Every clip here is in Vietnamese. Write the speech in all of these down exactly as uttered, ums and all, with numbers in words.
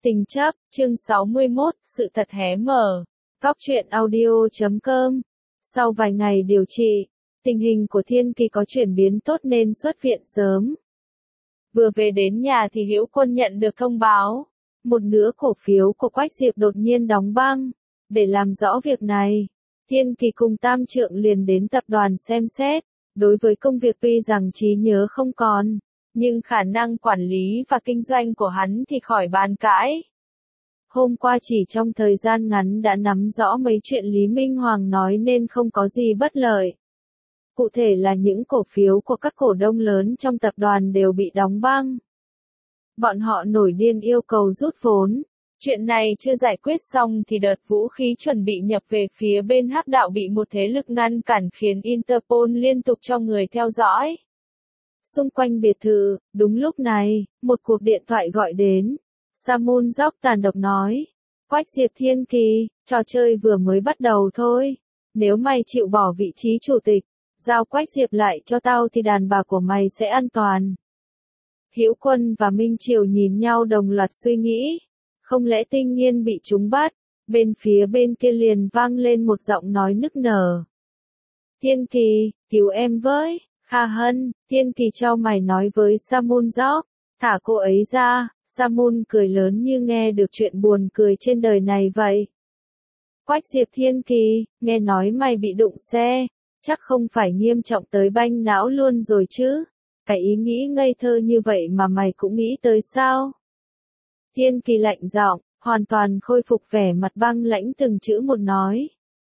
Tình chấp, chương sáu mươi mốt, sự thật hé mở. Góc truyện audio chấm com. Sau vài ngày điều trị, tình hình của Thiên Kỳ có chuyển biến tốt nên xuất viện sớm. Vừa về đến nhà thì Hữu Quân nhận được thông báo. Một nửa cổ phiếu của Quách Diệp đột nhiên đóng băng. Để làm rõ việc này, Thiên Kỳ cùng Tam Trượng liền đến tập đoàn xem xét. Đối với công việc tuy rằng trí nhớ không còn, nhưng khả năng quản lý và kinh doanh của hắn thì khỏi bàn cãi. Hôm qua chỉ trong thời gian ngắn đã nắm rõ mấy chuyện Lý Minh Hoàng nói nên không có gì bất lợi. Cụ thể là những cổ phiếu của các cổ đông lớn trong tập đoàn đều bị đóng băng. Bọn họ nổi điên yêu cầu rút vốn. Chuyện này chưa giải quyết xong thì đợt vũ khí chuẩn bị nhập về phía bên Hắc Đạo bị một thế lực ngăn cản khiến Interpol liên tục cho người theo dõi. Xung quanh biệt thự, đúng lúc này, một cuộc điện thoại gọi đến. Samun Dốc tàn độc nói, Quách Diệp Thiên Kỳ, trò chơi vừa mới bắt đầu thôi. Nếu mày chịu bỏ vị trí chủ tịch, giao Quách Diệp lại cho tao thì đàn bà của mày sẽ an toàn. Hữu Quân và Minh Triều nhìn nhau đồng loạt suy nghĩ. Không lẽ Tinh Nghiên bị chúng bắt? Bên phía bên kia liền vang lên một giọng nói nức nở. Thiên Kỳ, cứu em với. Kha Hân, Thiên Kỳ trao mày nói với Samun Dốc, thả cô ấy ra. Samun cười lớn như nghe được chuyện buồn cười trên đời này vậy. Quách Diệp Thiên Kỳ, nghe nói mày bị đụng xe, chắc không phải nghiêm trọng tới banh não luôn rồi chứ. Cái ý nghĩ ngây thơ như vậy mà mày cũng nghĩ tới sao? Thiên Kỳ lạnh giọng, hoàn toàn khôi phục vẻ mặt băng lãnh từng chữ một nói.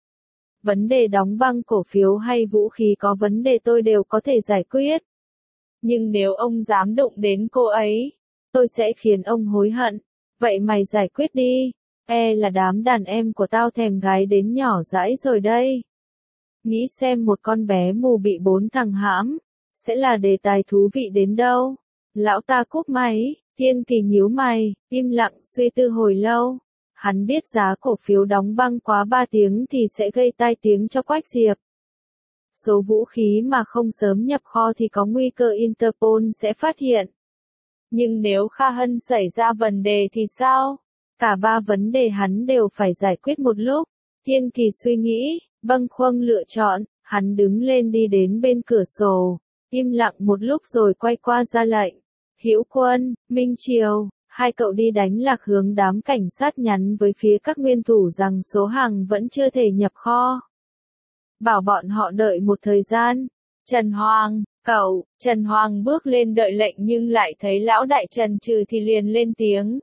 Vấn đề đóng băng cổ phiếu hay vũ khí có vấn đề tôi đều có thể giải quyết. Nhưng nếu ông dám đụng đến cô ấy, tôi sẽ khiến ông hối hận. Vậy mày giải quyết đi. E là đám đàn em của tao thèm gái đến nhỏ dãi rồi đây. Nghĩ xem một con bé mù bị bốn thằng hãm, sẽ là đề tài thú vị đến đâu. Lão ta cúp máy, Thiên Kỳ nhíu mày, im lặng suy tư hồi lâu. Hắn biết giá cổ phiếu đóng băng quá ba tiếng thì sẽ gây tai tiếng cho Quách Diệp. Số vũ khí mà không sớm nhập kho thì có nguy cơ Interpol sẽ phát hiện. Nhưng nếu Kha Hân xảy ra vấn đề thì sao? Cả ba vấn đề hắn đều phải giải quyết một lúc. Thiên Kỳ suy nghĩ, bâng khuâng lựa chọn, hắn đứng lên đi đến bên cửa sổ, im lặng một lúc rồi quay qua ra lệnh. Hữu Quân, Minh Triều, hai cậu đi đánh lạc hướng đám cảnh sát nhắn với phía các nguyên thủ rằng số hàng vẫn chưa thể nhập kho. Bảo bọn họ đợi một thời gian. Trần Hoàng, cậu, Trần Hoàng bước lên đợi lệnh nhưng lại thấy lão đại trần trừ thì liền lên tiếng.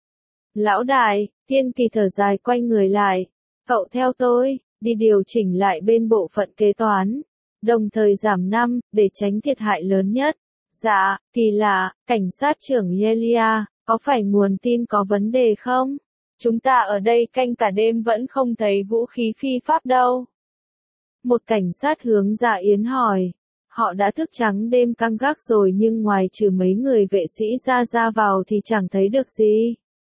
Lão đại, Thiên Kỳ thở dài quay người lại. Cậu theo tôi, đi điều chỉnh lại bên bộ phận kế toán. Đồng thời giảm năm, để tránh thiệt hại lớn nhất. Dạ, kỳ lạ, cảnh sát trưởng Yelia, có phải nguồn tin có vấn đề không? Chúng ta ở đây canh cả đêm vẫn không thấy vũ khí phi pháp đâu. Một cảnh sát hướng Dạ Yến hỏi. Họ đã thức trắng đêm canh gác rồi nhưng ngoài trừ mấy người vệ sĩ ra ra vào thì chẳng thấy được gì.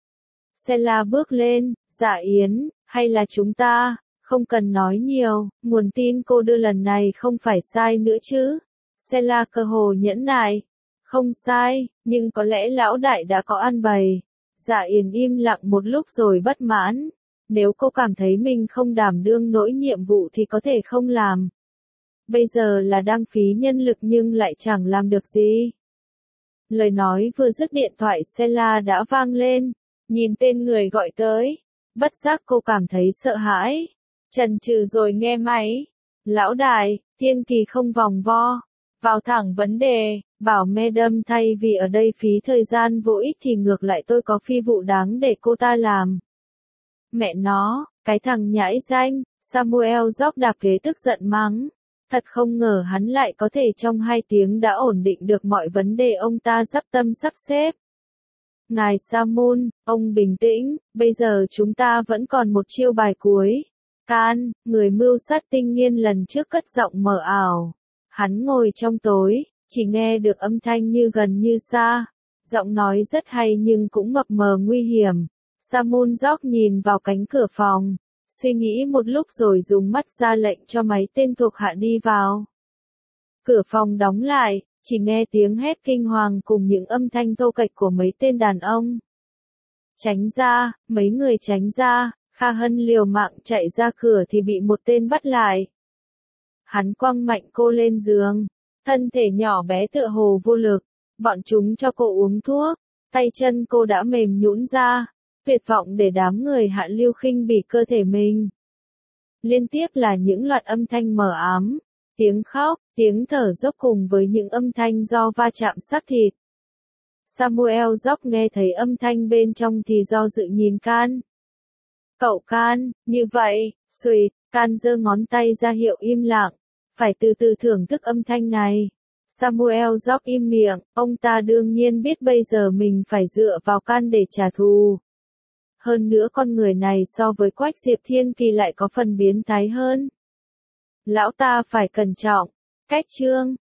Sela bước lên, Dạ Yến, hay là chúng ta, không cần nói nhiều, nguồn tin cô đưa lần này không phải sai nữa chứ. Sela cơ hồ nhẫn nại. Không sai, nhưng có lẽ lão đại đã có ăn bày. Dạ Yến im lặng một lúc rồi bất mãn. Nếu cô cảm thấy mình không đảm đương nổi nhiệm vụ thì có thể không làm. Bây giờ là đang phí nhân lực nhưng lại chẳng làm được gì. Lời nói vừa dứt điện thoại Sela đã vang lên. Nhìn tên người gọi tới. Bất giác cô cảm thấy sợ hãi. Chần chừ rồi nghe máy. Lão đại, Thiên Kỳ không vòng vo. Vào thẳng vấn đề, bảo Madam thay vì ở đây phí thời gian vô ích thì ngược lại tôi có phi vụ đáng để cô ta làm. Mẹ nó, cái thằng nhãi danh, Samuel Dốc đạp ghế tức giận mắng. Thật không ngờ hắn lại có thể trong hai tiếng đã ổn định được mọi vấn đề ông ta sắp tâm sắp xếp. Ngài Samun, ông bình tĩnh, bây giờ chúng ta vẫn còn một chiêu bài cuối. Can, người mưu sát Tinh Nghiên lần trước cất giọng mờ ảo. Hắn ngồi trong tối, chỉ nghe được âm thanh như gần như xa. Giọng nói rất hay nhưng cũng mập mờ nguy hiểm. Samun Dốc nhìn vào cánh cửa phòng, suy nghĩ một lúc rồi dùng mắt ra lệnh cho mấy tên thuộc hạ đi vào. Cửa phòng đóng lại, chỉ nghe tiếng hét kinh hoàng cùng những âm thanh thô kệch của mấy tên đàn ông. Tránh ra, mấy người tránh ra, Kha Hân liều mạng chạy ra cửa thì bị một tên bắt lại. Hắn quăng mạnh cô lên giường, thân thể nhỏ bé tựa hồ vô lực, bọn chúng cho cô uống thuốc, tay chân cô đã mềm nhũn ra, tuyệt vọng để đám người Hạ Lưu khinh bỉ cơ thể mình. Liên tiếp là những loạt âm thanh mờ ám, tiếng khóc, tiếng thở dốc cùng với những âm thanh do va chạm xác thịt. Samuel Jock nghe thấy âm thanh bên trong thì do dự nhìn Can. Cậu Can, như vậy, Sweet, Can giơ ngón tay ra hiệu im lặng, phải từ từ thưởng thức âm thanh này. Samuel Jock im miệng, ông ta đương nhiên biết bây giờ mình phải dựa vào Can để trả thù. Hơn nữa con người này so với Quách Diệp Thiên Kỳ lại có phần biến thái hơn. Lão ta phải cẩn trọng. Cách chương